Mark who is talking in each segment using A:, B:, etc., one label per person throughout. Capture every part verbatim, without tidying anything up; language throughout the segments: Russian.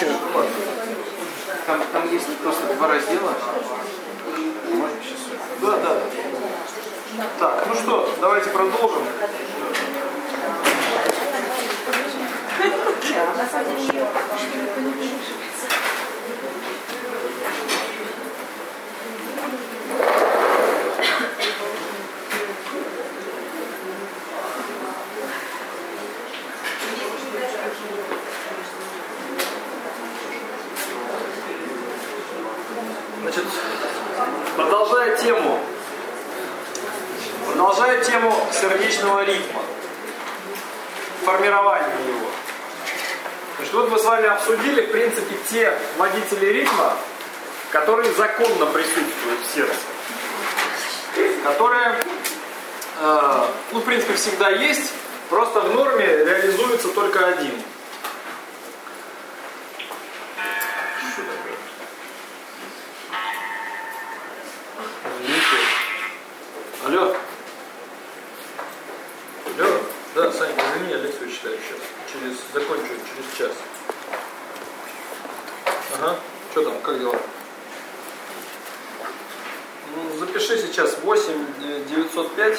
A: Там, там есть просто два раздела. Можно сейчас?
B: Да, да. Так, ну что, давайте продолжим. Значит, продолжая тему, продолжая тему сердечного ритма, формирования его. Значит, вот мы с вами обсудили, в принципе, те водители ритма, которые законно присутствуют в сердце, которые, э, ну, в принципе, всегда есть, просто в норме реализуется только один. Алло. Алло. Да, Саня, извини, я лекцию читаю сейчас. Через, закончу через час. Ага. Что там, как дела? Ну, запиши сейчас восемь девятьсот пять.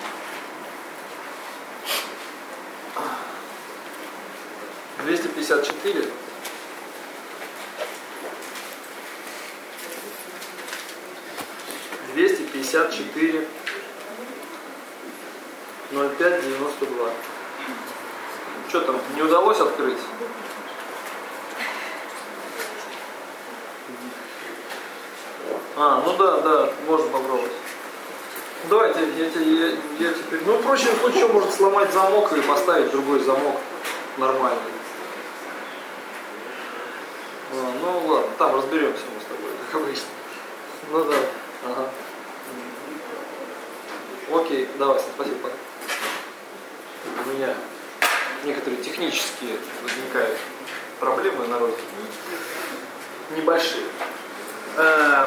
B: двести пятьдесят четыре. двести пятьдесят четыре. ноль пять девяносто два. Что там, не удалось открыть? А, ну да, да, можно попробовать. Давайте, я, я, я, я теперь... Ну, в прочих случаях может сломать замок и поставить другой замок нормальный. А, ну ладно, там разберемся мы с тобой, как обычно. Ну да, ага. Окей, давай, спасибо, пока. У меня некоторые технические возникают проблемы на родине. Небольшие. А,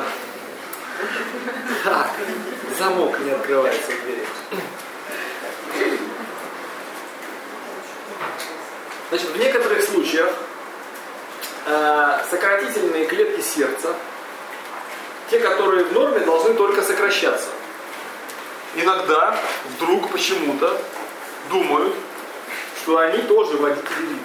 B: так, замок не открывается в двери. Значит, в некоторых случаях э, сократительные клетки сердца, те, которые в норме, должны только сокращаться. Иногда вдруг почему-то думают, что они тоже водители ритма.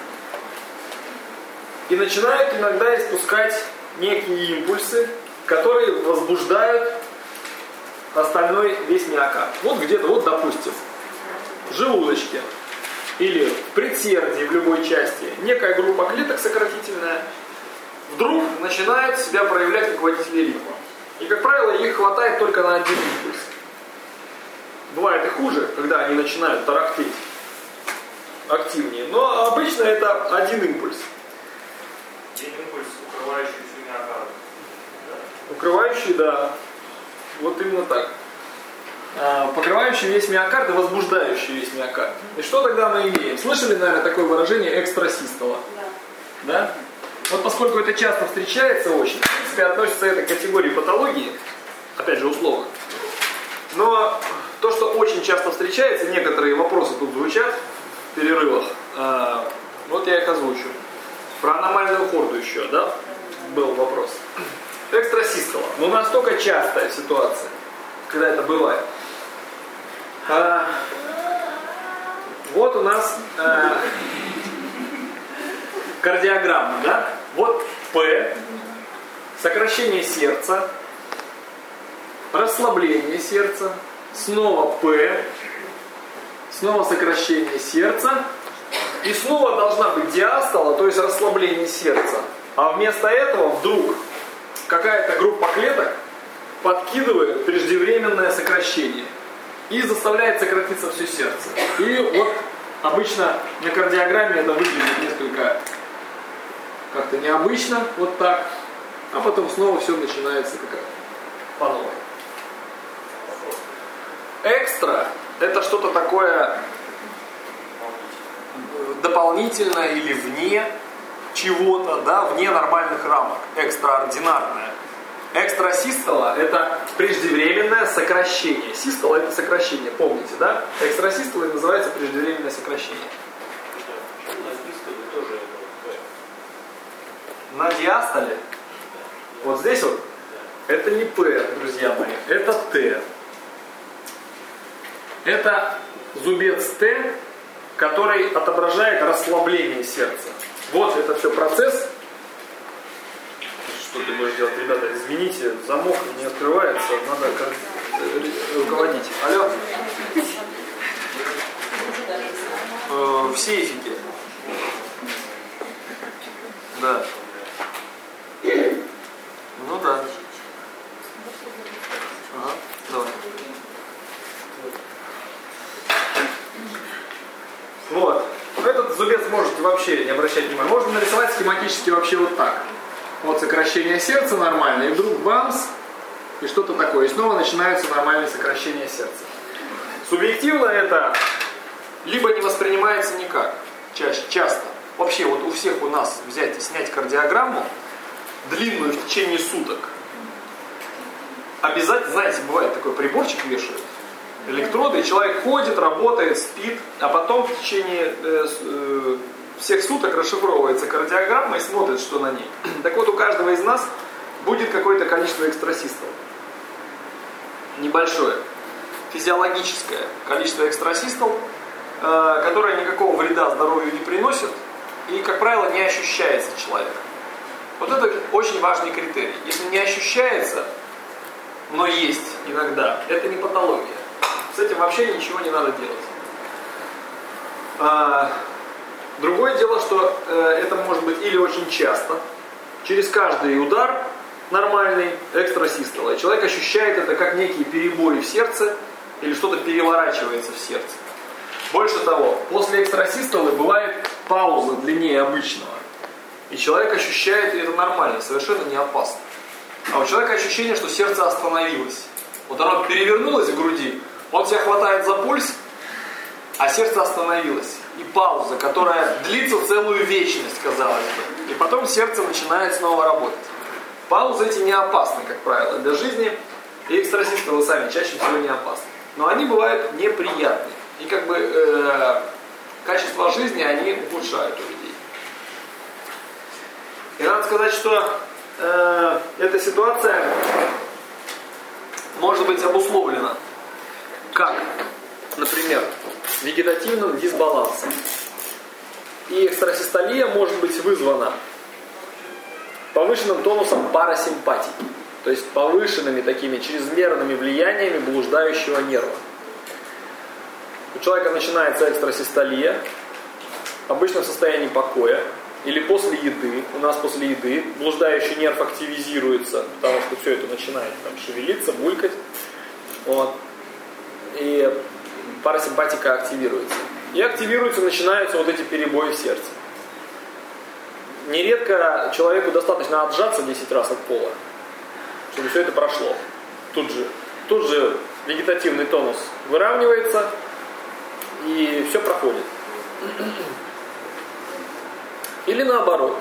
B: И начинают иногда испускать некие импульсы, которые возбуждают остальной весь миокард. Вот где-то, вот допустим, в желудочке или в предсердии в любой части некая группа клеток сократительная вдруг начинает себя проявлять как водители ритма. И, как правило, их хватает только на один импульс. Бывает и хуже, когда они начинают тарахтеть активнее. Но обычно это один импульс.
C: Один импульс, укрывающий всю миокард. Да?
B: Укрывающий, да. Вот именно так. А, покрывающий весь миокард и возбуждающий весь миокард. И что тогда мы имеем? Слышали, наверное, такое выражение экстрасистола? Да. Да? Вот поскольку это часто встречается очень, в принципе, относится это к категории патологии, опять же, условно. Но то, что очень часто встречается, некоторые вопросы тут звучат в перерывах, а, вот я их озвучу. Про аномальную хорду еще, да, был вопрос. Экстрасистола. Ну, настолько частая ситуация, когда это бывает. А, вот у нас а, кардиограмма, да? Вот П, сокращение сердца, расслабление сердца, снова П, снова сокращение сердца, и снова должна быть диастола, то есть расслабление сердца. А вместо этого вдруг какая-то группа клеток подкидывает преждевременное сокращение и заставляет сократиться все сердце. И вот обычно на кардиограмме это выглядит несколько как-то необычно, вот так, а потом снова все начинается как по новой. Экстра – это что-то такое дополнительное или вне чего-то, да, вне нормальных рамок, экстраординарное. Экстрасистола – это преждевременное сокращение. Систола – это сокращение, помните, да? Экстрасистола называется преждевременное сокращение. на диастоле, вот здесь вот, это не П, друзья мои, это Т. Это зубец Т, который отображает расслабление сердца. Вот это все процесс. Что ты будешь делать, ребята? Извините, замок не открывается, надо руководить. Алло. Э, в сейфике. Да. Ну да. Ага, давай. Вот. Этот зубец можете вообще не обращать внимания. Можно нарисовать схематически вообще вот так. Вот сокращение сердца нормальное, и вдруг бамс, и что-то такое. И снова начинаются нормальные сокращения сердца. Субъективно это либо не воспринимается никак, чаще, часто. Вообще вот у всех у нас взять и снять кардиограмму, длинную в течение суток. Обязательно, знаете, бывает такой приборчик вешают, электроды, и человек ходит, работает, спит, а потом в течение э, э, всех суток расшифровывается кардиограмма и смотрит, что на ней. Так вот, у каждого из нас будет какое-то количество экстрасистол. Небольшое. Физиологическое количество экстрасистол, э, которое никакого вреда здоровью не приносит и, как правило, не ощущается человеком. Вот это очень важный критерий. Если не ощущается, но есть иногда, это не патология. С этим вообще ничего не надо делать. А, другое дело, что э, это может быть или очень часто, через каждый удар нормальный экстрасистола. И человек ощущает это как некие перебои в сердце или что-то переворачивается в сердце. Больше того, после экстрасистолы бывает пауза длиннее обычного. И человек ощущает, и это нормально, совершенно не опасно. А у человека ощущение, что сердце остановилось. Вот оно перевернулось в груди, он себя хватает за пульс, а сердце остановилось. И пауза, которая длится целую вечность, казалось бы. И потом сердце начинает снова работать. Паузы эти не опасны, как правило, для жизни. И экстрасистолы сами чаще всего не опасны. Но они бывают неприятные. И как бы э, качество жизни они ухудшают у людей. И надо сказать, что э, эта ситуация может быть обусловлена как, например, вегетативным дисбалансом. И экстрасистолия может быть вызвана повышенным тонусом парасимпатики, то есть повышенными такими чрезмерными влияниями блуждающего нерва. У человека начинается экстрасистолия, обычно в состоянии покоя, или после еды. У нас после еды блуждающий нерв активизируется, потому что все это начинает там шевелиться, булькать. Вот. И парасимпатика активируется. И активируются, начинаются вот эти перебои в сердце. Нередко человеку достаточно отжаться десять раз от пола, чтобы все это прошло. Тут же, тут же вегетативный тонус выравнивается, и все проходит. Или наоборот.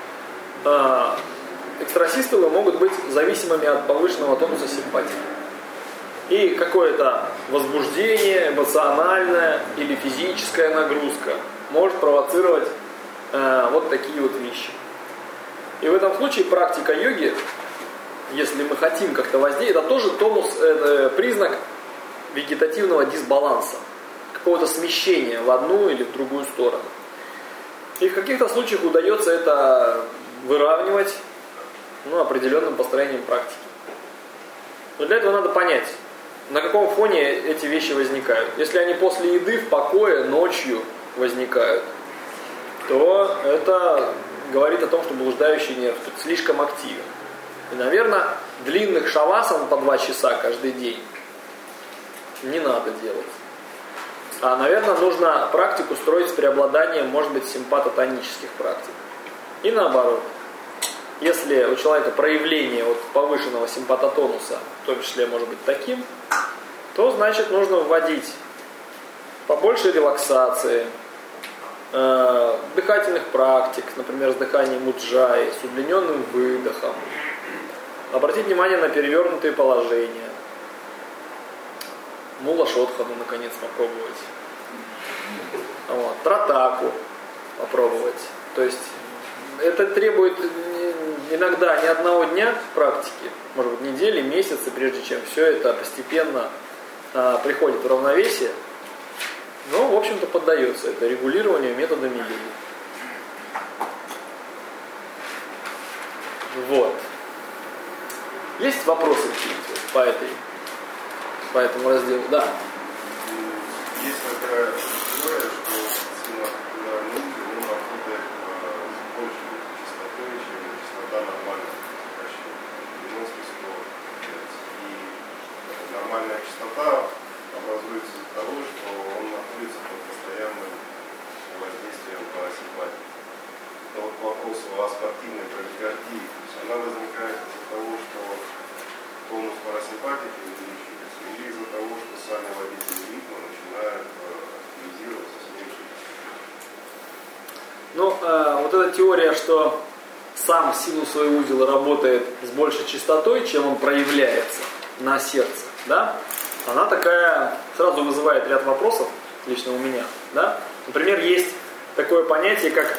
B: Экстрасистолы могут быть зависимыми от повышенного тонуса симпатии. И какое-то возбуждение, эмоциональная или физическая нагрузка может провоцировать э, вот такие вот вещи. И в этом случае практика йоги, если мы хотим как-то воздействовать, это тоже тонус, это признак вегетативного дисбаланса, какого-то смещения в одну или в другую сторону. И в каких-то случаях удается это выравнивать, ну, определенным построением практики. Но для этого надо понять, на каком фоне эти вещи возникают. Если они после еды, в покое, ночью возникают, то это говорит о том, что блуждающий нерв тут слишком активен. И, наверное, длинных шавасан по два часа каждый день не надо делать. А, наверное, нужно практику строить с преобладанием, может быть, симпатотонических практик. И наоборот. Если у человека проявление вот повышенного симпатотонуса, в том числе может быть таким, то значит нужно вводить побольше релаксации, э, дыхательных практик, например, с дыханием уджаи, с удлиненным выдохом. Обратить внимание на перевернутые положения. Мула шотхану наконец попробовать. Вот. Тратаку попробовать. То есть это требует иногда не одного дня практики, может быть недели, месяцы, прежде чем все это постепенно а, приходит в равновесие. Но, в общем-то, поддается это регулированию методами йоги. Вот. Есть вопросы какие-то по этой, по этому разделу? Да.
D: Есть такая теория, что сильно-популярный узел, он работает с большей частотой, чем частота нормального сокращения. девяносто сто герц. И нормальная частота образуется из-за того, что он находится под постоянным воздействием парасимпатики. Это вот к вопросу о спортивной брадикардии. То есть она возникает из-за того, что тонус парасимпатики увеличивается, или из-за того, что сами водители ритма начинают активизироваться с меньшей частотой.
B: Ну, э, вот эта теория, что сам синусовый узел работает с большей частотой, чем он проявляется на сердце, да, она такая, сразу вызывает ряд вопросов, лично у меня, да. Например, есть такое понятие, как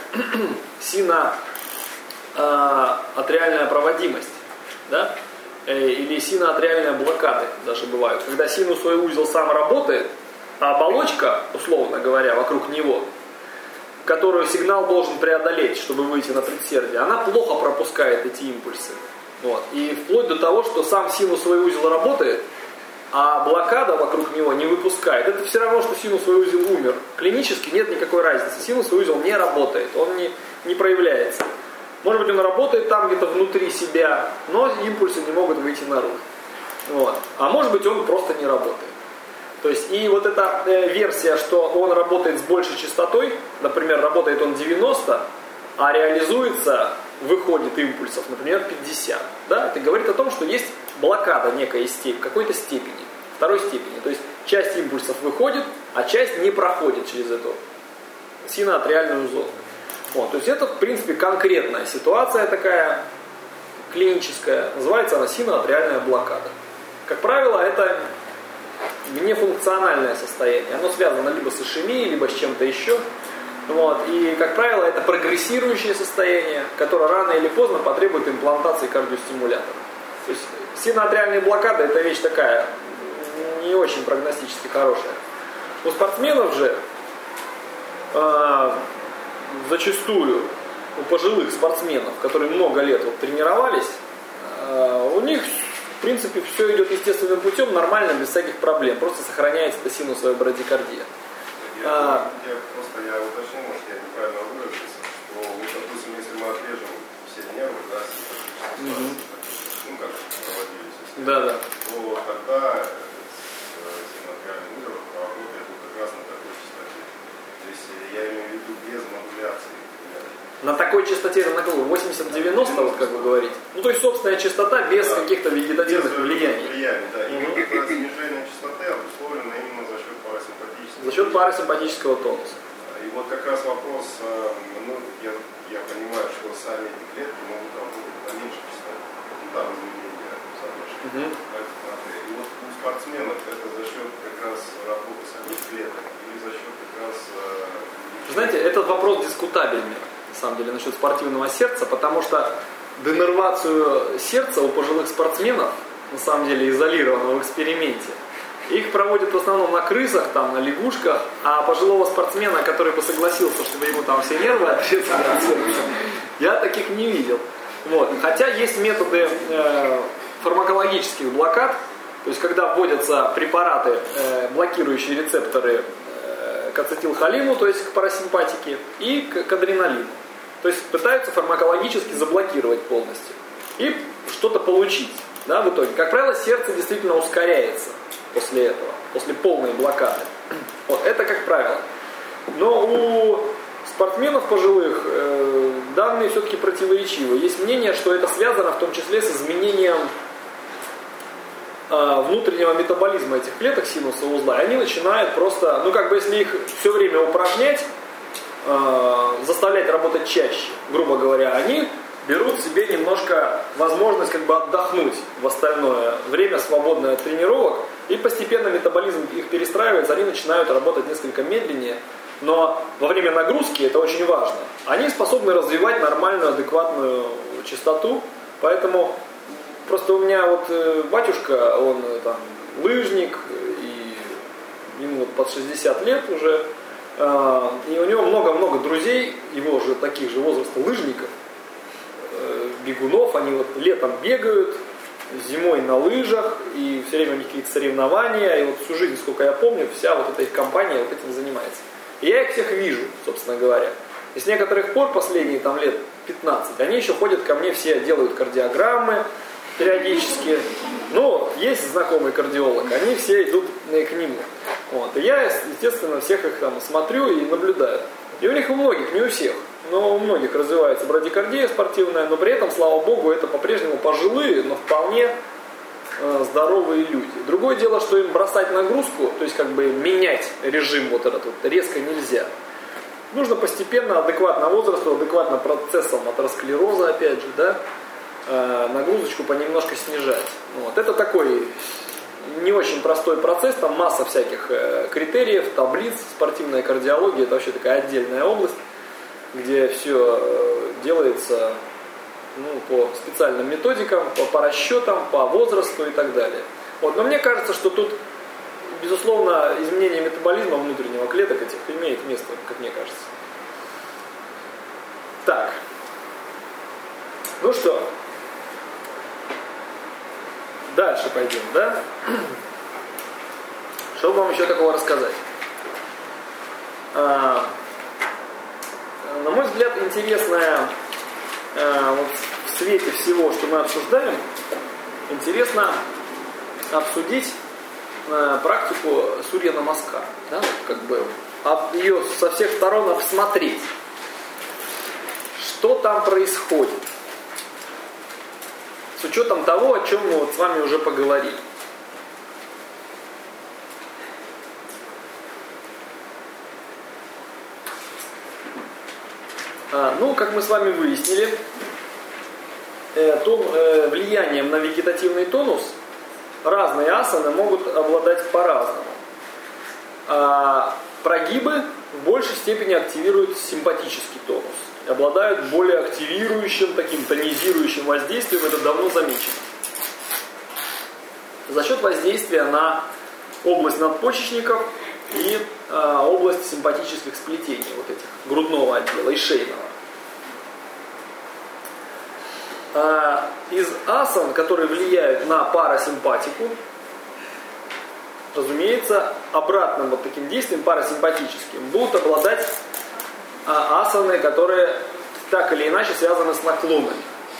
B: синоатриальная проводимость, да, или синоатриальная блокада даже бывают. Когда синусовый узел сам работает, а оболочка, условно говоря, вокруг него, которую сигнал должен преодолеть, чтобы выйти на предсердие, она плохо пропускает эти импульсы. Вот. И вплоть до того, что сам синусовый узел работает, а блокада вокруг него не выпускает. Это все равно, что синусовый узел умер. Клинически нет никакой разницы. Синусовый узел не работает, он не, не проявляется. Может быть, он работает там где-то внутри себя, но импульсы не могут выйти наружу. Вот. А может быть, он просто не работает. То есть, и вот эта э, версия, что он работает с большей частотой, например, работает он девяносто, а реализуется, выходит импульсов, например, пятьдесят. Да? Это говорит о том, что есть блокада некой степени, какой-то степени, второй степени. То есть, часть импульсов выходит, а часть не проходит через эту синоатриальную зону. Вот, то есть это, в принципе, конкретная ситуация такая, клиническая, называется она синоатриальная блокада. Как правило, это нефункциональное состояние, оно связано либо с ишемией, либо с чем-то еще. Вот, и, как правило, это прогрессирующее состояние, которое рано или поздно потребует имплантации кардиостимулятора. То есть синоатриальная блокада — это вещь такая, не очень прогностически хорошая. У спортсменов же э, зачастую, у пожилых спортсменов, которые много лет вот, тренировались, э, у них, в принципе, все идет естественным путем, нормально, без всяких проблем. Просто сохраняется эта синусовая брадикардия.
D: Я, а, я просто я уточню, может, я неправильно выразился, что, вот, допустим, если мы отрежем все нервы, да, угу. ну, как проводились,
B: да, да.
D: то тогда синоатриальный узел работает вот как раз на такой частоте. То есть я имею в виду без модуляции.
B: На такой частоте, на какой? восемьдесят-девяносто, вот как вы говорите? Ну, то есть собственная частота без да. каких-то вегетативных без влияний.
D: влияний, да. И вот как раз снижение частоты обусловлено именно за счет парасимпатического.
B: За счет парасимпатического тонуса.
D: И вот как раз вопрос, ну, я, я понимаю, что сами эти клетки могут работать на меньшей частоте. Ну, там изменения угу. И вот у спортсменов это за счет как раз работы самих клеток или за счет как раз...
B: Знаете, этот вопрос дискутабельный. На самом деле, насчет спортивного сердца, потому что денервацию сердца у пожилых спортсменов, на самом деле, изолировано в эксперименте. Их проводят в основном на крысах, там, на лягушках, а пожилого спортсмена, который бы согласился, чтобы ему там все нервы отрезали от сердца, я таких не видел. Вот. Хотя есть методы э, фармакологических блокад, то есть когда вводятся препараты, э, блокирующие рецепторы э, к ацетилхолину, то есть к парасимпатике, и к, к адреналину. То есть пытаются фармакологически заблокировать полностью и что-то получить, да, в итоге. Как правило, сердце действительно ускоряется после этого, после полной блокады. Вот, это как правило. Но у спортсменов пожилых э, данные все-таки противоречивы. Есть мнение, что это связано в том числе с изменением э, внутреннего метаболизма этих клеток синусового узла. И они начинают просто, ну как бы если их все время упражнять, заставлять работать чаще, грубо говоря, они берут себе немножко возможность как бы отдохнуть в остальное время, свободное от тренировок, и постепенно метаболизм их перестраивается, они начинают работать несколько медленнее, Но во время нагрузки это очень важно. Они способны развивать нормальную, адекватную частоту. Поэтому просто у меня вот батюшка, он там лыжник, и ему вот под шестьдесят лет уже. И у него много-много друзей, его же таких же возраста лыжников, бегунов. Они вот летом бегают, зимой на лыжах, и все время у них какие-то соревнования. И вот всю жизнь, сколько я помню, вся вот эта их компания вот этим занимается. И я их всех вижу, собственно говоря. И с некоторых пор, последние там лет пятнадцать, они еще ходят ко мне, все делают кардиограммы периодически. Ну, есть знакомый кардиолог, они все идут к нему. Вот. И я, естественно, всех их там смотрю и наблюдаю. И у них у многих, не у всех, но у многих развивается брадикардия спортивная, но при этом, слава богу, это по-прежнему пожилые, но вполне э, здоровые люди. Другое дело, что им бросать нагрузку, то есть как бы менять режим вот этот вот резко нельзя. Нужно постепенно, адекватно возрасту, адекватно процессам атеросклероза, опять же, да, э, нагрузочку понемножку снижать. Вот. Это такой не очень простой процесс, там масса всяких э, критериев, таблиц. Спортивная кардиология — это вообще такая отдельная область, где все э, делается ну, по специальным методикам, по, по расчетам, по возрасту и так далее. Вот. Но мне кажется, что тут, безусловно, изменение метаболизма внутреннего клеток этих имеет место, как мне кажется. Так. Ну что, дальше пойдем, да? Что вам еще такого рассказать? А, на мой взгляд, интересная а, вот в свете всего, что мы обсуждаем, интересно обсудить а, практику сурья-намаскар, да? Как бы ее со всех сторон обсмотреть. Что там происходит? С учетом того, о чем мы вот с вами уже поговорили. А, ну, как мы с вами выяснили, э, то, э, влиянием на вегетативный тонус разные асаны могут обладать по-разному. А прогибы в большей степени активируют симпатический тонус. Обладают более активирующим, таким тонизирующим воздействием, это давно замечено. За счет воздействия на область надпочечников и э, область симпатических сплетений, вот этих, грудного отдела и шейного. Э, из асан, которые влияют на парасимпатику, разумеется, обратным вот таким действием, парасимпатическим, будут обладать асаны, которые так или иначе связаны с наклонами.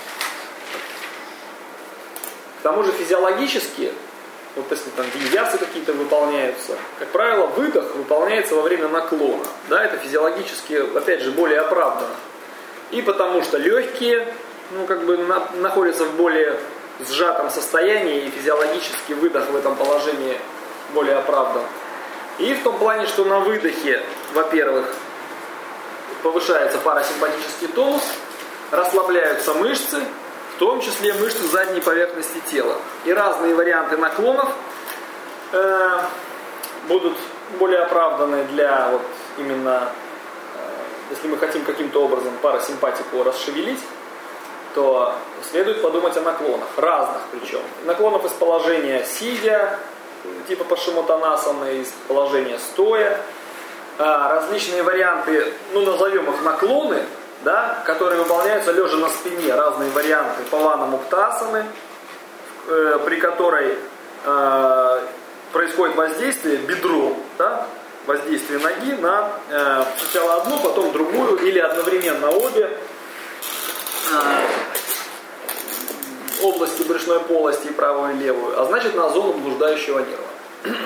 B: К тому же физиологически, вот если там виньясы какие-то выполняются, как правило, выдох выполняется во время наклона. Да, это физиологически, опять же, более оправданно. И потому что легкие, ну, как бы на, находятся в более сжатом состоянии, и физиологический выдох в этом положении более оправдан. И в том плане, что на выдохе, во-первых, повышается парасимпатический тонус, расслабляются мышцы, в том числе мышцы задней поверхности тела. И разные варианты наклонов э, будут более оправданы для вот именно, э, если мы хотим каким-то образом парасимпатику расшевелить, то следует подумать о наклонах, разных причем. Наклонов из положения сидя, типа пашимутанасаны, из положения стоя, различные варианты, ну назовем их наклоны, да, которые выполняются лежа на спине, разные варианты павана-муктасаны, э, при которой э, происходит воздействие бедром, да, воздействие ноги на э, сначала одну, потом другую или одновременно обе э, области брюшной полости, и правую и левую, а значит на зону блуждающего нерва.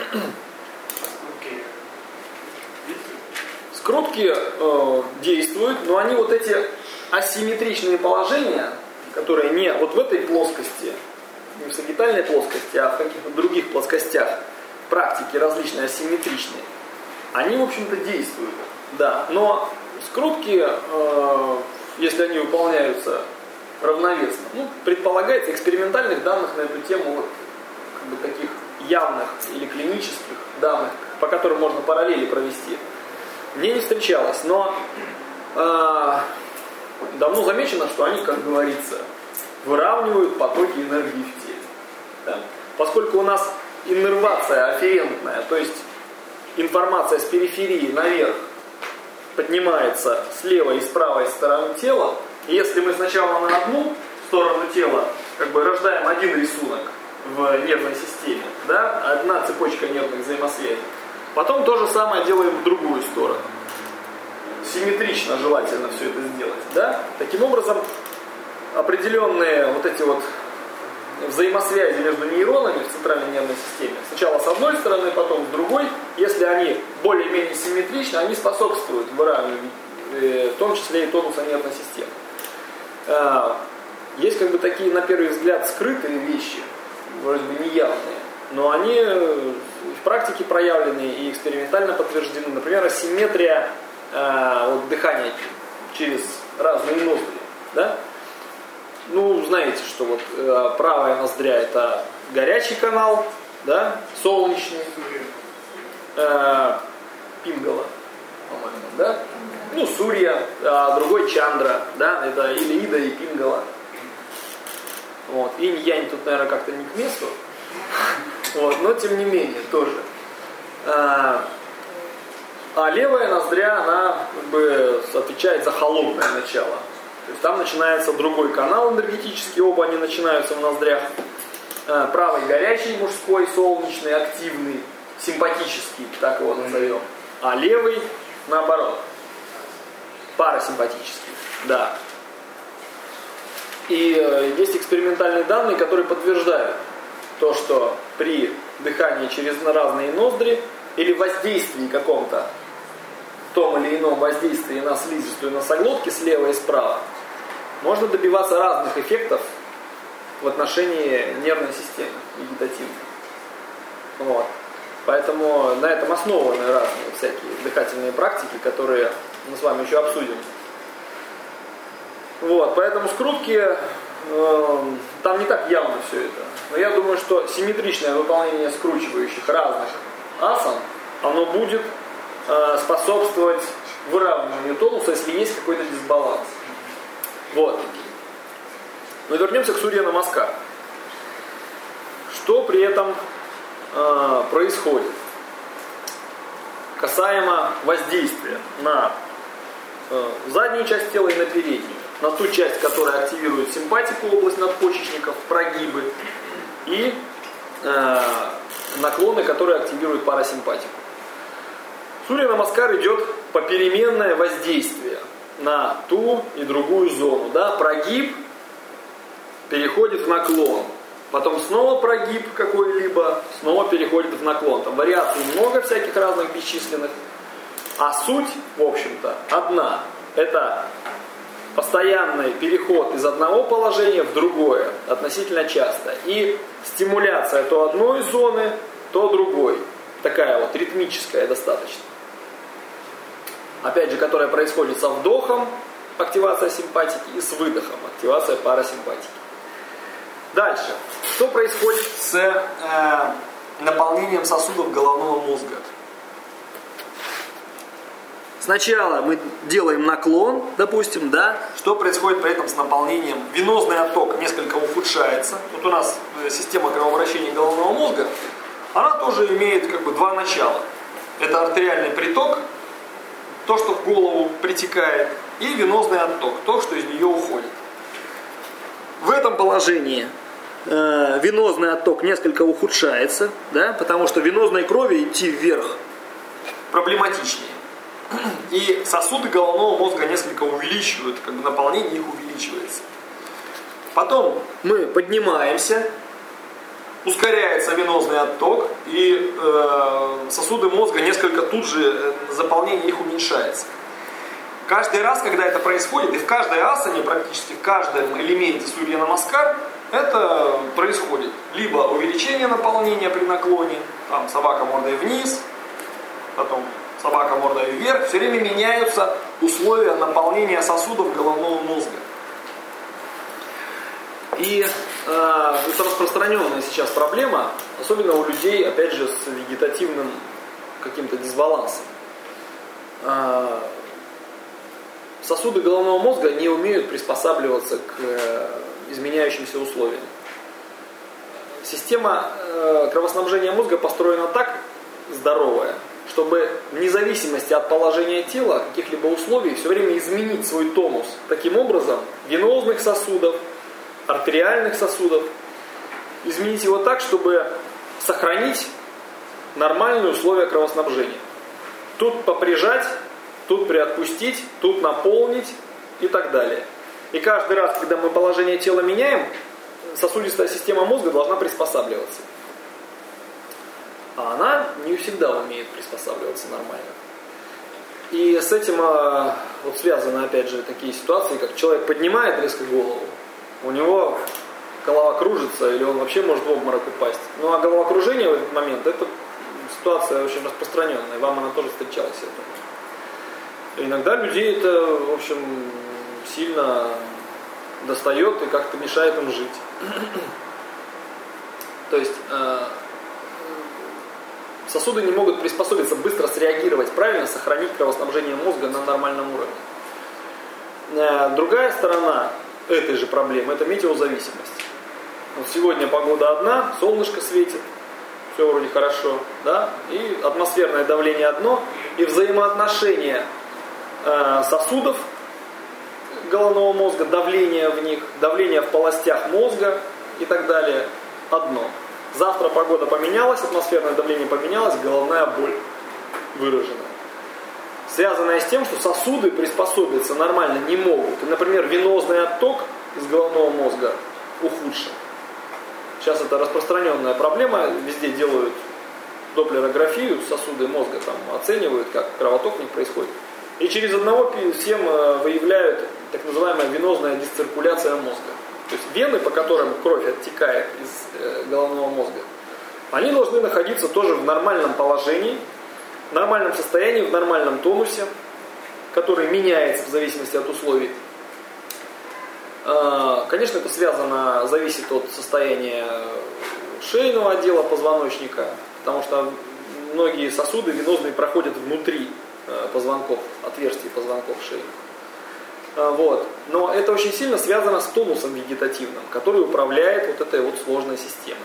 B: Скрутки э, действуют, но они вот эти асимметричные положения, которые не вот в этой плоскости, не в сагитальной плоскости, а в каких-то других плоскостях практики различные асимметричные, они, в общем-то, действуют. Да, но скрутки, э, если они выполняются равновесно, ну, предполагается, экспериментальных данных на эту тему, вот, как бы таких явных или клинических данных, по которым можно параллели провести, мне не встречалось, но э, давно замечено, что они, как говорится, выравнивают потоки энергии в теле. Да? Поскольку у нас иннервация афферентная, то есть информация с периферии наверх поднимается с левой и с правой стороны тела, и если мы сначала на одну сторону тела как бы рождаем один рисунок в нервной системе, да, одна цепочка нервных взаимосвязей, потом то же самое делаем в другую сторону. Симметрично желательно все это сделать, да? Таким образом, определенные вот эти вот взаимосвязи между нейронами в центральной нервной системе, сначала с одной стороны, потом с другой, если они более-менее симметричны, они способствуют выравниванию, в том числе и тонуса нервной системы. Есть как бы такие, на первый взгляд, скрытые вещи, вроде бы неявные, но они в практике проявлены и экспериментально подтверждены. Например, асимметрия э, вот, дыхания через разные ноздри. Да? Ну, знаете, что вот э, правая ноздря — это горячий канал, да, солнечный, э, Пингала, по-моему, да? Ну, Сурья, а другой Чандра, да, это или Ида и Пингала. Вот. Инь-янь тут, наверное, как-то не к месту. Вот. Но, тем не менее, тоже. А, а левая ноздря, она как бы отвечает за холодное начало. То есть там начинается другой канал энергетический, оба они начинаются в ноздрях. А, правый горячий, мужской, солнечный, активный, симпатический, так его назовем. А левый, наоборот, парасимпатический. Да. И э, есть экспериментальные данные, которые подтверждают то, что при дыхании через разные ноздри или воздействии каком-то, том или ином воздействии на слизистую носоглотки слева и справа, можно добиваться разных эффектов в отношении нервной системы вегетативной. Вот. Поэтому на этом основаны разные всякие дыхательные практики, которые мы с вами еще обсудим. Вот, поэтому скрутки, э, там не так явно все это. Но я думаю, что симметричное выполнение скручивающих разных асан, оно будет э, способствовать выравниванию тонуса, если есть какой-то дисбаланс. Вот. Но вернемся к Сурья Намаскар. Что при этом э, происходит? Касаемо воздействия на э, заднюю часть тела и на переднюю. На ту часть, которая активирует симпатику, область надпочечников, прогибы, и э, наклоны, которые активируют парасимпатику. Сурья Намаскар идет попеременное воздействие на ту и другую зону. Да? Прогиб переходит в наклон, потом снова прогиб какой-либо, снова переходит в наклон. Там вариаций много всяких разных бесчисленных, а суть, в общем-то, одна. Это постоянный переход из одного положения в другое, относительно часто. И стимуляция то одной зоны, то другой. Такая вот ритмическая достаточно. Опять же, которая происходит со вдохом, активация симпатики, и с выдохом, активация парасимпатики. Дальше. Что происходит с э, наполнением сосудов головного мозга? Сначала мы делаем наклон, допустим, да. Что происходит при этом с наполнением? Венозный отток несколько ухудшается. Вот у нас система кровообращения головного мозга, она тоже имеет как бы два начала. Это артериальный приток, то, что в голову притекает, и венозный отток, то, что из нее уходит. В этом положении э, венозный отток несколько ухудшается, да, потому что венозной крови идти вверх проблематичнее. И сосуды головного мозга несколько увеличивают, как бы наполнение их увеличивается. Потом мы поднимаемся, ускоряется венозный отток, и э, сосуды мозга несколько тут же, э, заполнение их уменьшается. Каждый раз, когда это происходит, и в каждой асане, практически в каждом элементе Сурья Намаскар, это происходит. Либо увеличение наполнения при наклоне, там собака мордой вниз, потом собака мордой вверх, все время меняются условия наполнения сосудов головного мозга. И э, это распространенная сейчас проблема, особенно у людей, опять же, с вегетативным каким-то дисбалансом. сосуды головного мозга не умеют приспосабливаться к изменяющимся условиям. Система кровоснабжения мозга построена так, здоровая, чтобы вне зависимости от положения тела, каких-либо условий, все время изменить свой тонус. Таким образом, венозных сосудов, артериальных сосудов, изменить его так, чтобы сохранить нормальные условия кровоснабжения. Тут поприжать, тут приотпустить, тут наполнить и так далее. И каждый раз, когда мы положение тела меняем, сосудистая система мозга должна приспосабливаться. А она не всегда умеет приспосабливаться нормально. И с этим вот связаны, опять же, такие ситуации, как человек поднимает резко голову, у него голова кружится, или он вообще может в обморок упасть. Ну а головокружение в этот момент, это ситуация очень распространенная, вам она тоже встречалась. Это. Иногда людей это, в общем, сильно достает и как-то мешает им жить. То есть сосуды не могут приспособиться, быстро среагировать правильно, сохранить кровоснабжение мозга на нормальном уровне. Другая сторона этой же проблемы – это метеозависимость. Вот сегодня погода одна, солнышко светит, все вроде хорошо, да? И атмосферное давление одно, и взаимоотношения э, сосудов головного мозга, давление в них, давление в полостях мозга и так далее одно. Завтра погода поменялась, атмосферное давление поменялось, головная боль выражена. Связанная с тем, что сосуды приспособиться нормально не могут. И, например, венозный отток из головного мозга ухудшен. Сейчас это распространенная проблема, везде делают доплерографию, сосуды мозга там оценивают, как кровоток в них происходит. И через одного всем выявляют так называемая венозная дисциркуляция мозга. То есть вены, по которым кровь оттекает из головного мозга, они должны находиться тоже в нормальном положении, в нормальном состоянии, в нормальном тонусе, который меняется в зависимости от условий. Конечно, это связано, зависит от состояния шейного отдела позвоночника, потому что многие сосуды венозные проходят внутри позвонков, отверстий позвонков шеи. Вот. Но это очень сильно связано с тонусом вегетативным, который управляет вот этой вот сложной системой.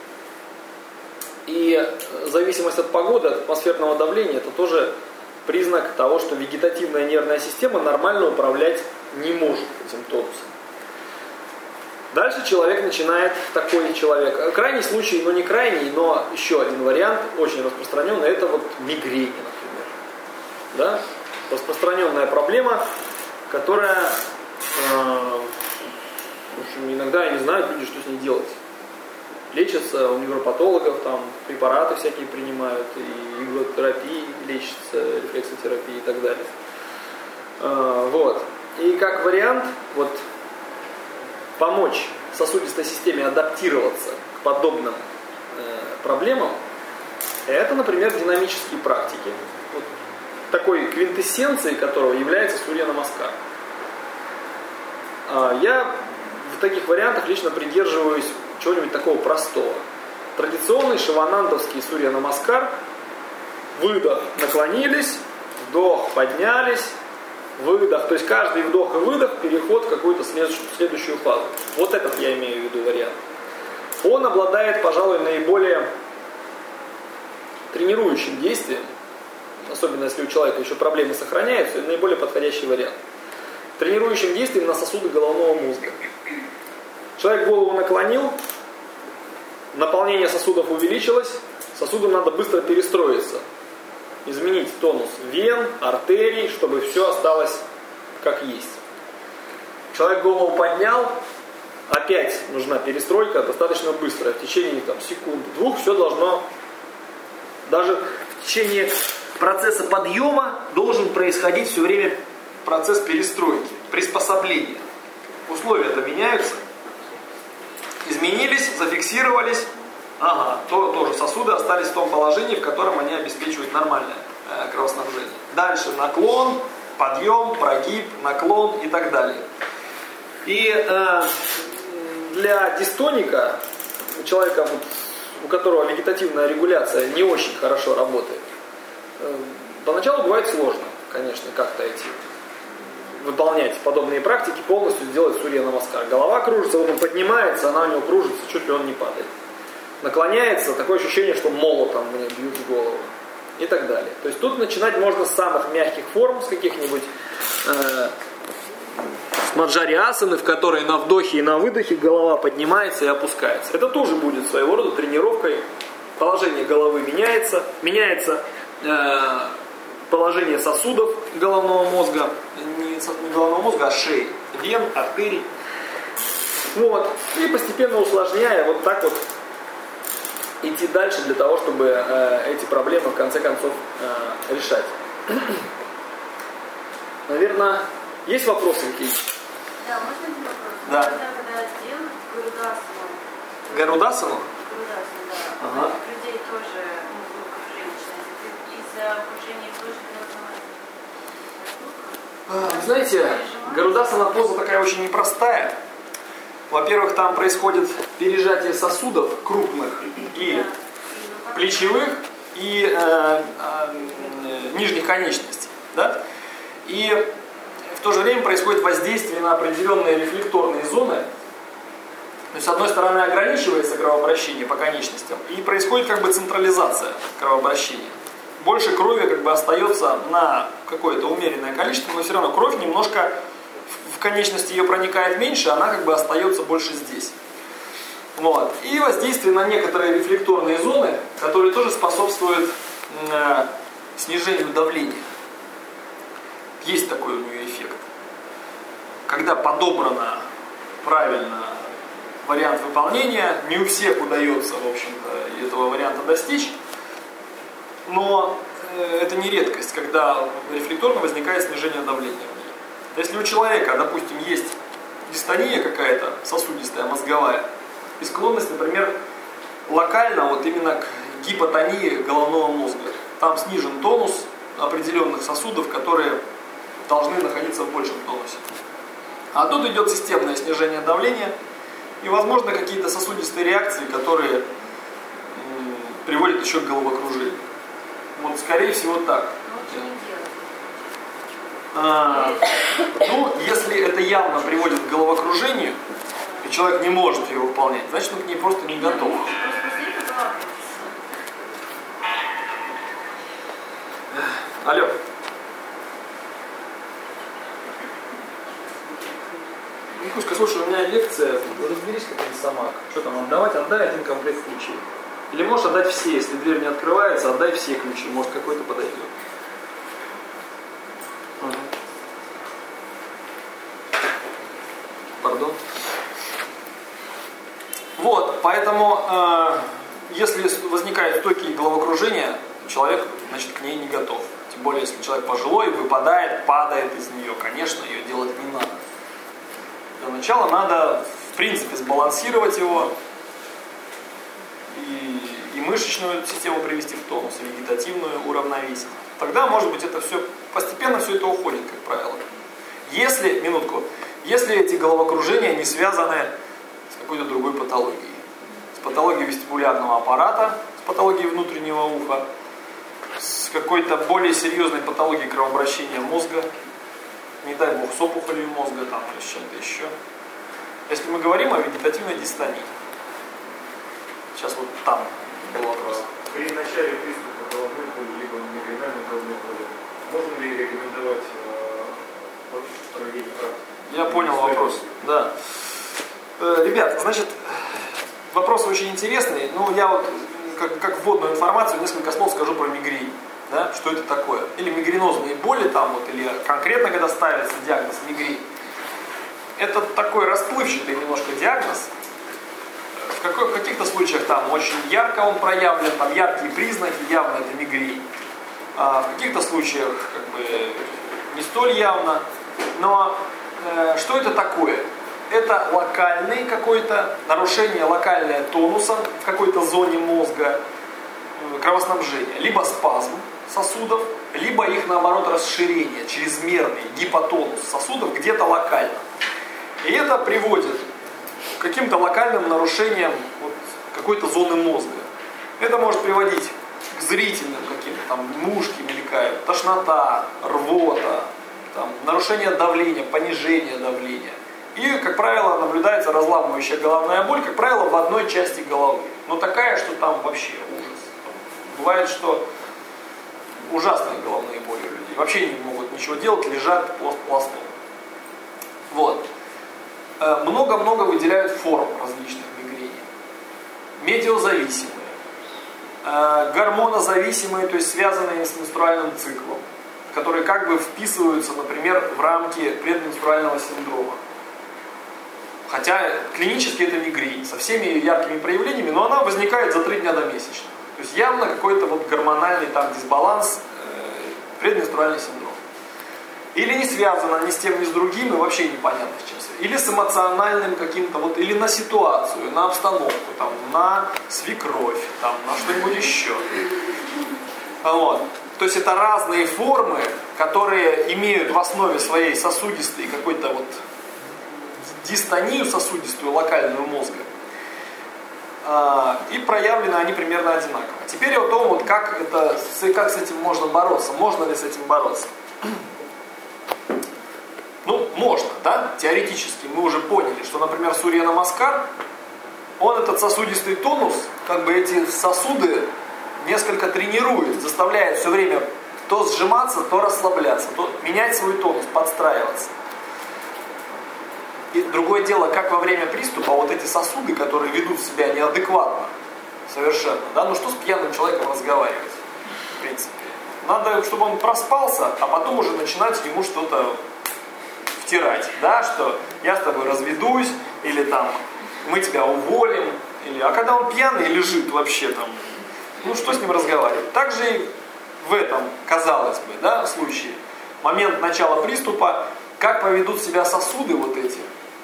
B: И зависимость от погоды, от атмосферного давления, это тоже признак того, что вегетативная нервная система нормально управлять не может этим тонусом. Дальше человек начинает, такой человек, крайний случай, но не крайний, но еще один вариант, очень распространенный, это вот мигрени, например. Да? Распространенная проблема, которая, э, в общем, иногда не знают люди, что с ней делать. Лечатся у невропатологов, там препараты всякие принимают, и иглотерапии лечатся, рефлексотерапии и так далее. Э, вот. И как вариант, вот, помочь сосудистой системе адаптироваться к подобным э, проблемам, это, например, динамические практики. Вот такой квинтэссенцией которого является Сурья Намаскар. Э, я в таких вариантах лично придерживаюсь чего-нибудь такого простого. Традиционный шиванандовский Сурья Намаскар. Выдох, наклонились, вдох, поднялись, выдох. То есть каждый вдох и выдох переход в какую-то следующую, следующую фазу. Вот этот я имею в виду вариант. Он обладает, пожалуй, наиболее тренирующим действием. Особенно если у человека еще проблемы сохраняются, это наиболее подходящий вариант. Тренирующим действием на сосуды головного мозга. Человек голову наклонил, наполнение сосудов увеличилось, сосудам надо быстро перестроиться. Изменить тонус вен, артерий, чтобы все осталось как есть. Человек голову поднял, опять нужна перестройка достаточно быстрая, в течение там, секунд, двух все должно, даже в течение процесса подъема должен происходить все время процесс перестройки, приспособления. Условия-то меняются, изменились, зафиксировались. Ага, то, тоже сосуды остались в том положении, в котором они обеспечивают нормальное э, кровоснабжение. Дальше наклон, подъем, прогиб, наклон и так далее. И э, для дистоника, человека, вот, у которого вегетативная регуляция не очень хорошо работает, э, поначалу бывает сложно. конечно, как-то эти выполнять подобные практики, полностью сделать сурья намаскар. Голова кружится, вот он поднимается, она у него кружится, чуть ли он не падает. Наклоняется, такое ощущение, что молотом мне бьют в голову. И так далее. То есть тут начинать можно с самых мягких форм, с каких-нибудь э, с маджари-асаны, в которой на вдохе и на выдохе голова поднимается и опускается. Это тоже будет своего рода тренировкой. Положение головы меняется, меняется э, положение сосудов головного мозга, не, не головного мозга, а шеи, вен, артерий. Вот. И постепенно усложняя, вот так вот идти дальше для того, чтобы э, эти проблемы в конце концов э, решать. Наверное, есть вопросы какие-то?
E: Да, можно один вопрос?
B: Да.
E: Когда, когда делают гарудасану,
B: Гарудасану?
E: гарудасану, да,
B: Ага.
E: у людей тоже, ну, окружение начинается, из-за окружения тоже
B: А, вы знаете, гарудасана поза такая очень непростая. Во-первых, там происходит пережатие сосудов крупных и плечевых, и э, э, нижних конечностей. Да? И в то же время происходит воздействие на определенные рефлекторные зоны. То есть, с одной стороны, ограничивается кровообращение по конечностям, и происходит как бы централизация кровообращения. Больше крови как бы остается на какое-то умеренное количество, но все равно кровь немножко в конечности ее проникает меньше, она как бы остается больше здесь. Вот. И воздействие на некоторые рефлекторные зоны, которые тоже способствуют э, снижению давления. Есть такой у нее эффект. Когда подобрано правильно вариант выполнения, не у всех удается, в общем-то, этого варианта достичь, но э, это не редкость, когда рефлекторно возникает снижение давления. Если у человека, допустим, есть дистония какая-то сосудистая, мозговая, и склонность, например, локально вот именно к гипотонии головного мозга. Там снижен тонус определенных сосудов, которые должны находиться в большем тонусе. А тут идет системное снижение давления и, возможно, какие-то сосудистые реакции, которые м, приводят еще к головокружению. Вот, скорее всего, так. А, ну, если это явно приводит к головокружению, и человек не может ее выполнять, значит, он к ней просто не готов. Алло. Никушка, слушай, у меня лекция, разберись как-нибудь сама. Что там, отдавать? Отдай один комплект ключей. Или можешь отдать все, если дверь не открывается, отдай все ключи, может какой-то подойдет. Угу. Пардон. Вот, поэтому, э, если возникают стойкие головокружения, человек, значит, к ней не готов. Тем более, если человек пожилой, выпадает, падает из нее, конечно, ее делать не надо. Для начала надо, в принципе, сбалансировать его и, и мышечную систему привести в тонус, и вегетативную уравновесить. Тогда, может быть, это все, постепенно все это уходит, как правило. Если, минутку, если эти головокружения не связаны с какой-то другой патологией, с патологией вестибулярного аппарата, с патологией внутреннего уха, с какой-то более серьезной патологией кровообращения мозга, не дай бог, с опухолью мозга там, или с чем-то еще. Если мы говорим о вегетативной дистонии, сейчас вот там был вопрос.
C: При начале приступа головной боли, либо мигренальной головной боли, можно ли рекомендовать э, проведение практики?
B: Я понял вопрос. Да. Э, ребят, значит, вопрос очень интересный. Ну, я вот как, как вводную информацию несколько слов скажу про мигрень. Да, что это такое? Или мигренозные боли там, вот, или конкретно, когда ставится диагноз мигрень. Это такой расплывчатый немножко диагноз. В, какой, в каких-то случаях там очень ярко он проявлен, там яркие признаки, явно это мигрень. А в каких-то случаях как бы не столь явно. Но э, что это такое? Это локальный какой-то, нарушение локальное тонуса в какой-то зоне мозга, э, кровоснабжения. Либо спазм сосудов, либо их, наоборот, расширение, чрезмерный гипотонус сосудов где-то локально. И это приводит к каким-то локальным нарушениям вот, какой-то зоны мозга. Это может приводить к зрительным каким-то там мушки мелькают, тошнота, рвота, там, нарушение давления, понижение давления. И, как правило, наблюдается разламывающая головная боль, как правило, в одной части головы. Но такая, что там вообще ужас. Бывает, что ужасные головные боли у людей. Вообще не могут ничего делать, лежат пластом. Вот. Много-много выделяют форм различных мигрени. Метеозависимые, гормонозависимые, то есть связанные с менструальным циклом, которые как бы вписываются, например, в рамки предменструального синдрома. Хотя клинически это мигрень со всеми ее яркими проявлениями, но она возникает за три дня до месячных. То есть явно какой-то вот гормональный там дисбаланс, э, предменструальный синдром. Или не связано ни с тем, ни с другим, и вообще непонятно с чем. Или с эмоциональным каким-то, вот, или на ситуацию, на обстановку, там, на свекровь, там, на что-нибудь еще. Вот. То есть это разные формы, которые имеют в основе своей сосудистой какой-то вот дистонию сосудистую, локальную мозга. И проявлены они примерно одинаково. Теперь о том, вот как, это, как с этим можно бороться. Можно ли с этим бороться? Ну, можно, да? Теоретически мы уже поняли, что, например, Сурья Намаскар, он этот сосудистый тонус, как бы эти сосуды несколько тренирует, заставляет все время то сжиматься, то расслабляться, то менять свой тонус, подстраиваться. И другое дело, как во время приступа вот эти сосуды, которые ведут себя неадекватно совершенно, да, ну что с пьяным человеком разговаривать, в принципе. Надо, чтобы он проспался, а потом уже начинать ему что-то втирать, да, что я с тобой разведусь, или там мы тебя уволим, или, а когда он пьяный лежит вообще там, ну что с ним разговаривать. Также и в этом, казалось бы, да, случае, момент начала приступа, как поведут себя сосуды вот эти,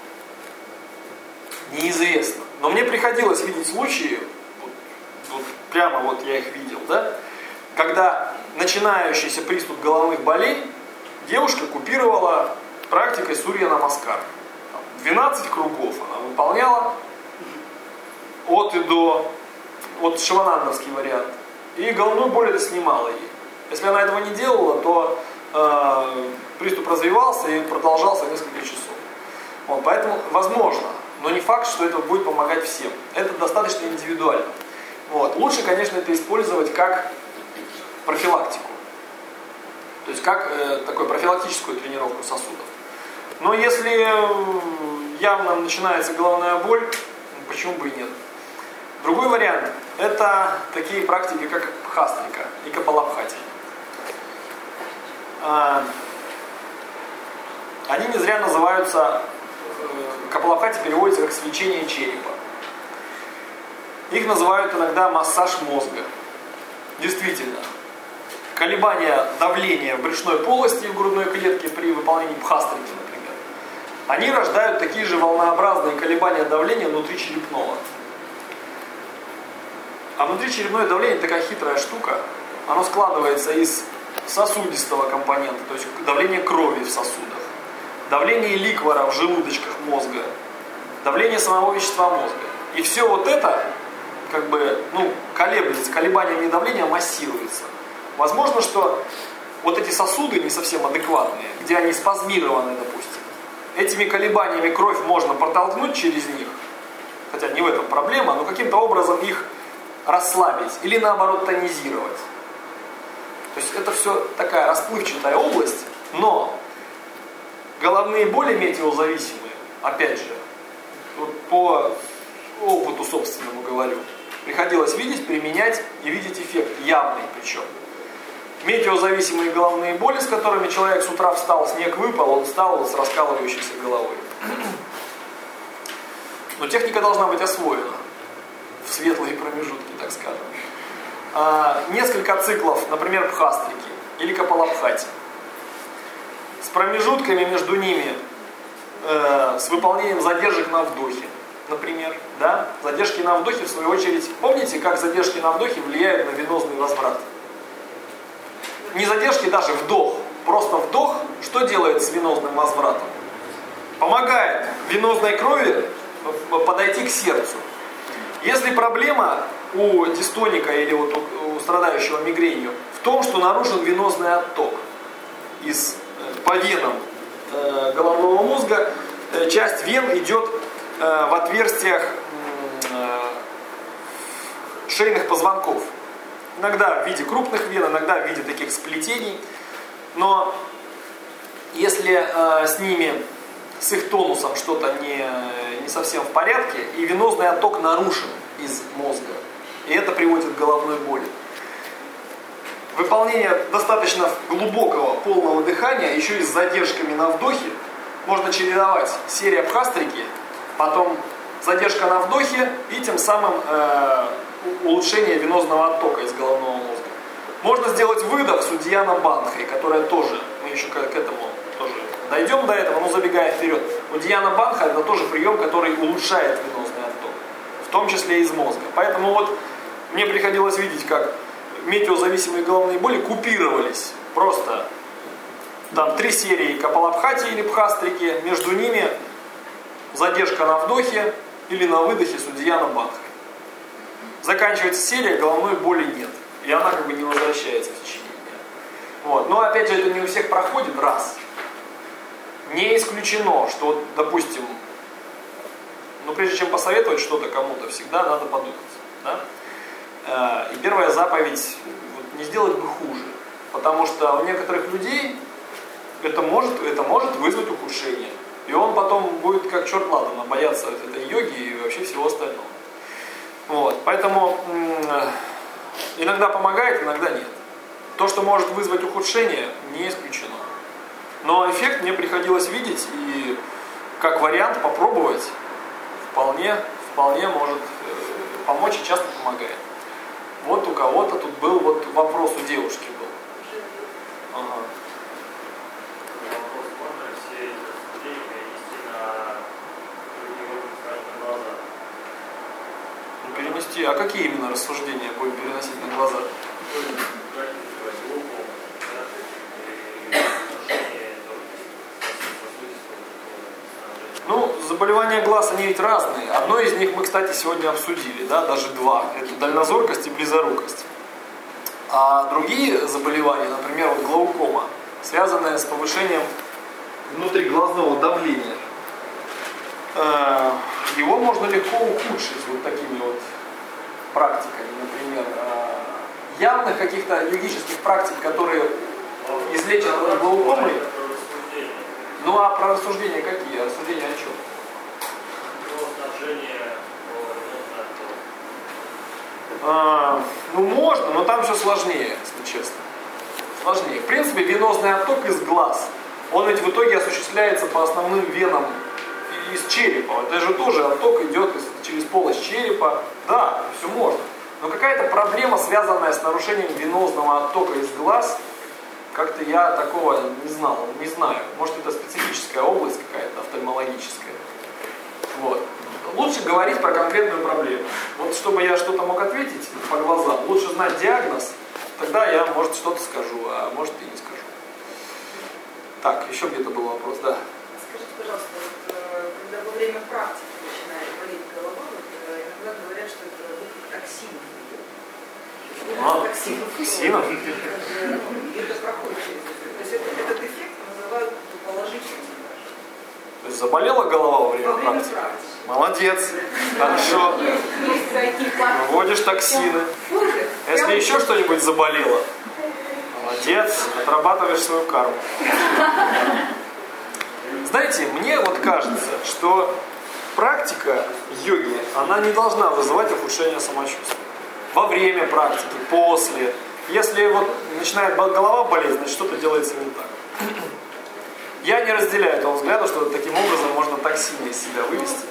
B: неизвестно. Но мне приходилось видеть случаи, вот, вот, прямо вот я их видел, да, когда начинающийся приступ головных болей девушка купировала практикой Сурья Намаскар. двенадцать кругов она выполняла от и до, вот шиванандовский вариант. И головную боль это снимала ей. Если она этого не делала, то э, приступ развивался и продолжался несколько часов. Вот, поэтому возможно, но не факт, что это будет помогать всем. Это достаточно индивидуально. Вот. Лучше, конечно, это использовать как профилактику. То есть как э, такую профилактическую тренировку сосудов. Но если явно начинается головная боль, почему бы и нет. Другой вариант – это такие практики, как бхастрика и капалабхати. Они не зря называются, капалабхати переводится как свечение черепа. Их называют иногда массаж мозга. Действительно, колебания давления в брюшной полости и в грудной клетке при выполнении бхастрики, например, они рождают такие же волнообразные колебания давления внутричерепного. А внутричерепное давление такая хитрая штука. Оно складывается из сосудистого компонента, то есть давление крови в сосудах, давление ликвора в желудочках мозга, давление самого вещества мозга. И все вот это как бы, ну, колеблется, колебаниями давления массируется. Возможно, что вот эти сосуды не совсем адекватные, где они спазмированы, допустим, этими колебаниями кровь можно протолкнуть через них, хотя не в этом проблема, но каким-то образом их расслабить или наоборот тонизировать. То есть это все такая расплывчатая область, но головные боли метеозависимые, опять же, вот по опыту собственному говорю, приходилось видеть, применять и видеть эффект, явный причем. Метеозависимые головные боли, с которыми человек с утра встал, снег выпал, он встал с раскалывающейся головой. Но техника должна быть освоена в светлые промежутки, так скажем. А, несколько циклов, например, бхастрики или капалабхати. С промежутками между ними, э, с выполнением задержек на вдохе, например. Да? Задержки на вдохе, в свою очередь, помните, как задержки на вдохе влияют на венозный возврат? Не задержки, даже вдох. Просто вдох, что делает с венозным возвратом? Помогает венозной крови подойти к сердцу. Если проблема у дистоника или вот у, у страдающего мигренью в том, что нарушен венозный отток из, по венам э, головного мозга. Э, часть вен идет э, в отверстиях э, шейных позвонков. Иногда в виде крупных вен, иногда в виде таких сплетений. Но если э, с ними, с их тонусом что-то не, не совсем в порядке, и венозный отток нарушен из мозга, и это приводит к головной боли. Выполнение достаточно глубокого, полного дыхания, еще и с задержками на вдохе, можно чередовать серия бхастрики, потом задержка на вдохе и тем самым э, улучшение венозного оттока из головного мозга. Можно сделать выдох с удьяна бандхой, которая тоже, мы еще к, к этому тоже дойдем до этого, но забегая вперед. Удьяна бандха — это тоже прием, который улучшает венозный отток, в том числе из мозга. Поэтому вот мне приходилось видеть, как метеозависимые головные боли купировались. Просто там три серии капалабхати или бхастрики, между ними задержка на вдохе или на выдохе с удьяна бандхой. Заканчивается серия, головной боли нет. И она как бы не возвращается в течение дня. Вот. Но опять же, это не у всех проходит раз. Не исключено, что, вот, допустим, ну прежде чем посоветовать что-то кому-то, всегда надо подумать. Да? И первая заповедь, вот, не сделать бы хуже. Потому что у некоторых людей это может, это может вызвать ухудшение. И он потом будет как черт ладана бояться этой йоги и вообще всего остального. Вот. Поэтому иногда помогает, иногда нет. То, что может вызвать ухудшение, не исключено. Но эффект мне приходилось видеть, и как вариант попробовать вполне, вполне может помочь и часто помогает. Вот у кого-то тут был вот вопрос, у девушки был. Ага. Перенести, а какие именно рассуждения будем переносить на глаза? Ну, заболевания глаз, они ведь разные. Одно из них мы, кстати, сегодня обсудили, да, даже два. Это дальнозоркость и близорукость. А другие заболевания, например, вот глаукома, связанные с повышением внутриглазного давления, его можно легко ухудшить вот такими вот практиками, например. Явных каких-то йогических практик, которые излечат глаукомы. Ну а про рассуждения какие? Рассуждения о чем? А, ну можно, но там все сложнее, если честно. Сложнее. В принципе, венозный отток из глаз, он ведь в итоге осуществляется по основным венам из черепа. Это же тоже отток идет из, через полость черепа. Да, все можно. Но какая-то проблема, связанная с нарушением венозного оттока из глаз, как-то я такого не знал, не знаю. Может, это специфическая область какая-то, офтальмологическая. Вот. Лучше говорить про конкретную проблему. Вот чтобы я что-то мог ответить по глазам, лучше знать диагноз, тогда я, может, что-то скажу, а может и не скажу. Так, еще где-то был вопрос, да.
F: Скажите, пожалуйста, вот, когда во время практики начинает болеть голова, вот, иногда говорят, что это выход токсинов.
B: А,
F: токсинов.
B: токсинов?
F: И это проходит через это. То есть это, этот эффект называют положительным.
B: То есть заболела голова во время,
F: во время
B: практики?
F: практики.
B: Молодец, хорошо. Вводишь токсины. Если еще что-нибудь заболело, молодец, отрабатываешь свою карму. Знаете, мне вот кажется, что практика йоги, она не должна вызывать ухудшение самочувствия. Во время практики, после. Если вот начинает голова болеть, значит что-то делается не так. Я не разделяю этого взгляда, что таким образом можно токсины из себя вывести.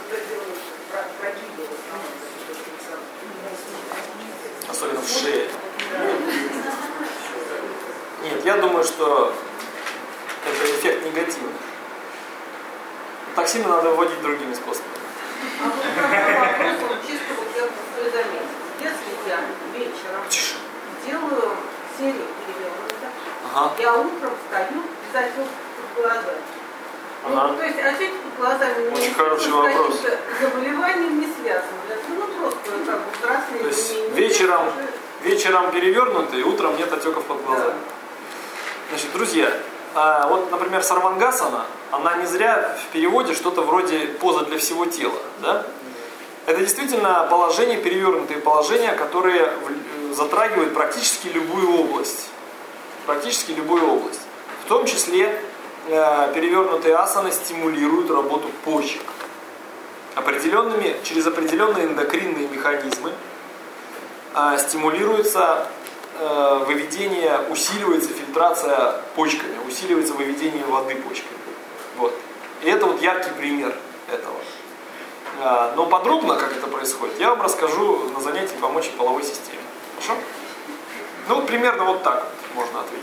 B: Особенно в шее. Нет, я думаю, что это эффект негативный. Токсины надо выводить другими способами.
F: Чисто вот я свой заметил. Если я вечером
B: Тише.
F: делаю серию переговоров,
B: Ага.
F: я утром встаю, обязательно под глазами.
B: Ага.
F: Ну, то есть отек глазами
B: Очень хороший вопрос.
F: с заболеванием не связан. Ну, просто как бы красные.
B: То есть
F: линии.
B: вечером,
F: Уже-
B: вечером перевернутый, утром нет отеков под глазами. Значит, друзья, а вот, например, Сарвангасана, она не зря в переводе что-то вроде поза для всего тела, да? Это действительно положение, перевернутые положения, которые в- затрагивают практически любую область. Практически любую область. В том числе э, перевернутые асаны стимулируют работу почек. Определенными, через определенные эндокринные механизмы э, стимулируется э, выведение, усиливается фильтрация почками, усиливается выведение воды почками. Вот. И это вот яркий пример этого. Э, но подробно, как это происходит, я вам расскажу на занятии по мочеполовой системе. Хорошо? Ну, вот примерно вот так вот можно ответить.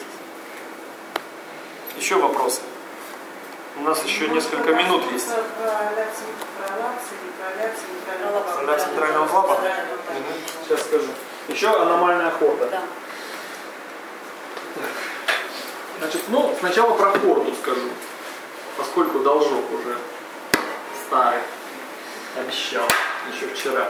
B: Еще вопросы? У нас еще несколько минут есть. Для центрального клапа? Угу. Сейчас скажу. Еще аномальная хорда.
E: Да.
B: Значит, ну, сначала про хорду скажу. Поскольку должок уже старый. Обещал. Еще вчера.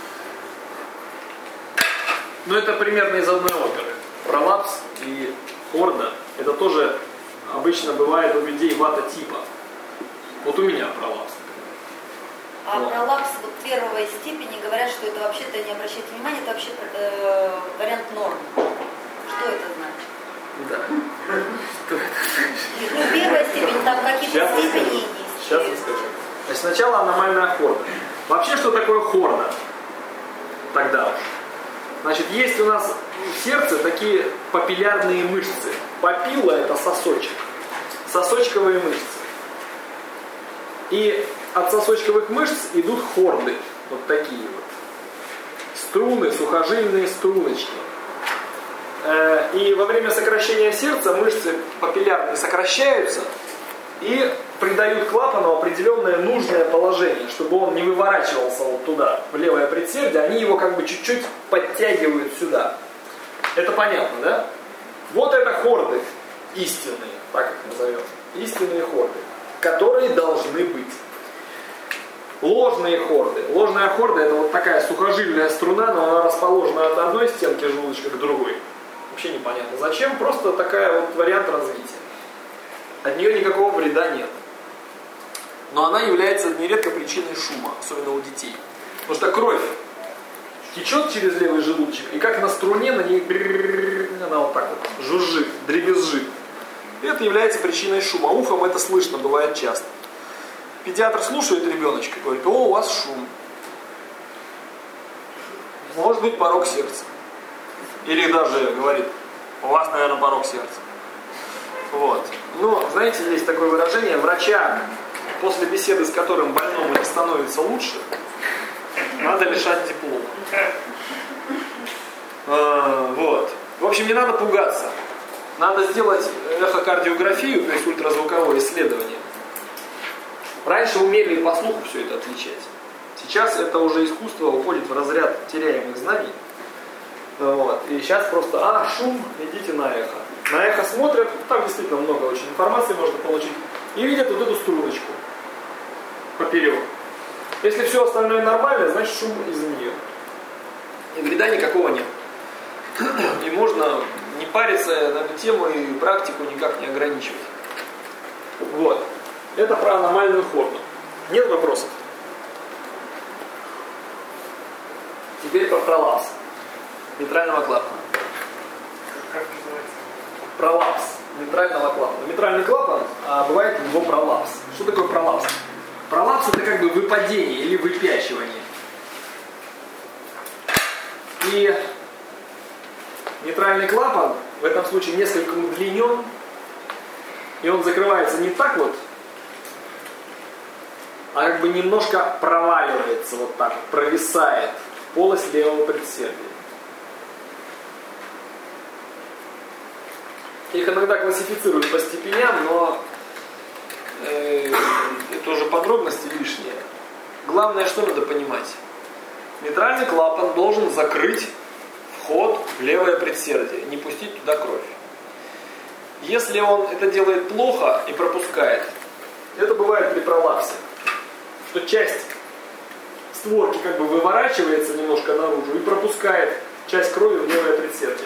B: Но это примерно из одной оперы. Пролапс и хорда. Это тоже обычно бывает у людей вата-типа. Вот у меня пролапс.
E: А
B: Вот.
E: пролапс вот первой степени говорят, что это вообще-то, не обращайте внимания, это вообще э, вариант нормы. Что это значит?
B: Да. Что это значит?
E: Ну, первая степень, там какие-то
B: Сейчас я
E: степени
B: скажу.
E: есть.
B: Сейчас я скажу. Значит, сначала аномальная хорда. Вообще, что такое хорда? Тогда уж. Значит, есть у нас в сердце такие папиллярные мышцы. Папилла – это сосочек. Сосочковые мышцы. И от сосочковых мышц идут хорды. Вот такие вот. Струны, сухожильные струночки. И во время сокращения сердца мышцы папиллярные сокращаются и придают клапану определенное нужное положение, чтобы он не выворачивался вот туда, в левое предсердие, они его как бы чуть-чуть подтягивают сюда. Это понятно, да? Вот это хорды истинные, так их назовем. Истинные хорды, которые должны быть. Ложные хорды. Ложная хорда — это вот такая сухожильная струна, но она расположена от одной стенки желудочка к другой. Вообще непонятно зачем, просто такая вот вариант развития. От нее никакого вреда нет. Но она является нередко причиной шума, особенно у детей. Потому что кровь течет через левый желудочек, и как на струне на ней она вот так вот жужжит, дребезжит. И это является причиной шума. Ухом это слышно, бывает часто. Педиатр слушает ребеночка и говорит: о, у вас шум. Может быть, порог сердца. Или даже говорит: у вас, наверное, порог сердца. Вот. Но, знаете, есть такое выражение: врача, после беседы с которым больному не становится лучше, надо лишать диплома. А, вот. В общем, не надо пугаться. Надо сделать эхокардиографию, то есть ультразвуковое исследование. Раньше умели и по слуху все это отличать. Сейчас это уже искусство уходит в разряд теряемых знаний. Вот. И сейчас просто, а, шум, идите на эхо. На эхо смотрят, там действительно много очень информации можно получить. И видят вот эту струночку поперек. Если все остальное нормально, значит шум из нее. И вреда никакого нет. И можно не париться на эту тему и практику никак не ограничивать. Вот. Это про аномальную хорду. Нет вопросов? Теперь про пролапс митрального клапана.
C: Как называется?
B: Пролапс митрального клапана. Митральный клапан, а бывает его пролапс. Что такое пролапс? Пролапс — это как бы выпадение или выпячивание. И митральный клапан в этом случае несколько удлинен, и он закрывается не так вот, а как бы немножко проваливается вот так, провисает в полость левого предсердия. Их иногда классифицируют по степеням, но э, это уже подробности лишние. Главное, что надо понимать. Митральный клапан должен закрыть вход в левое предсердие, не пустить туда кровь. Если он это делает плохо и пропускает, это бывает при пролапсе. Что часть створки как бы выворачивается немножко наружу и пропускает часть крови в левое предсердие.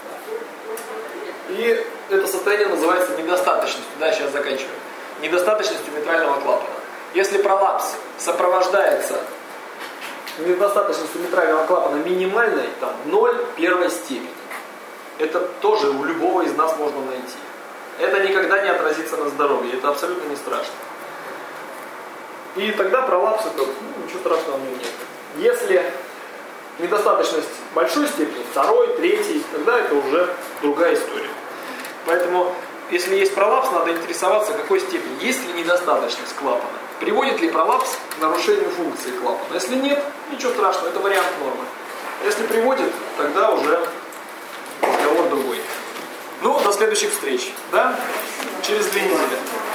B: И это состояние называется недостаточностью. Да, сейчас заканчиваю. Недостаточностью митрального клапана. Если пролапс сопровождается недостаточностью митрального клапана минимальной, там ноль первой степени, это тоже у любого из нас можно найти. Это никогда не отразится на здоровье, это абсолютно не страшно. И тогда пролапс это, ну, ничего страшного в нем нет. Если недостаточность большой степени, второй, третий, тогда это уже другая история. Поэтому, если есть пролапс, надо интересоваться, какой степени. Есть ли недостаточность клапана? Приводит ли пролапс к нарушению функции клапана? Если нет, ничего страшного, это вариант нормы. Если приводит, тогда уже разговор другой. Ну, до следующих встреч. Да? Через две недели.